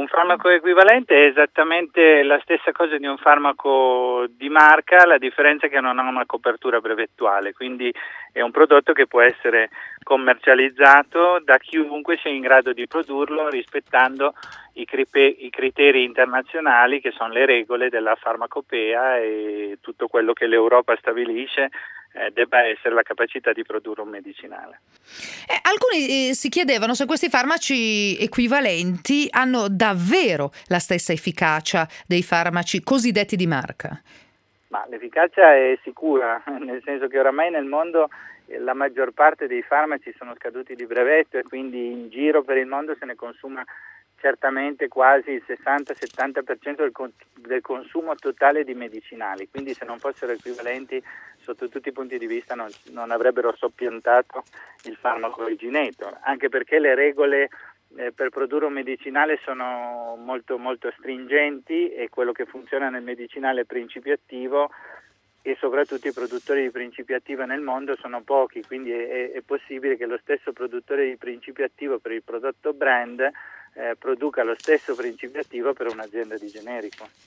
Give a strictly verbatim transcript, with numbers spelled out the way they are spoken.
un farmaco equivalente è esattamente la stessa cosa di un farmaco di marca, la differenza è che non ha una copertura brevettuale, quindi è un prodotto che può essere commercializzato da chiunque sia in grado di produrlo rispettando i, cripe- i criteri internazionali che sono le regole della farmacopea e tutto quello che l'Europa stabilisce eh, debba essere la capacità di produrre un medicinale. Eh, alcuni eh, si chiedevano se questi farmaci equivalenti hanno davvero la stessa efficacia dei farmaci cosiddetti di marca. Ma l'efficacia è sicura, nel senso che oramai nel mondo eh, la maggior parte dei farmaci sono scaduti di brevetto e quindi in giro per il mondo se ne consuma certamente quasi il sessanta settanta per cento del, con- del consumo totale di medicinali, quindi se non fossero equivalenti sotto tutti i punti di vista non, non avrebbero soppiantato il farmaco originator, anche perché le regole eh, per produrre un medicinale sono molto, molto stringenti e quello che funziona nel medicinale è principio attivo e soprattutto i produttori di principio attivo nel mondo sono pochi, quindi è, è possibile che lo stesso produttore di principio attivo per il prodotto brand eh, produca lo stesso principio attivo per un'azienda di generico.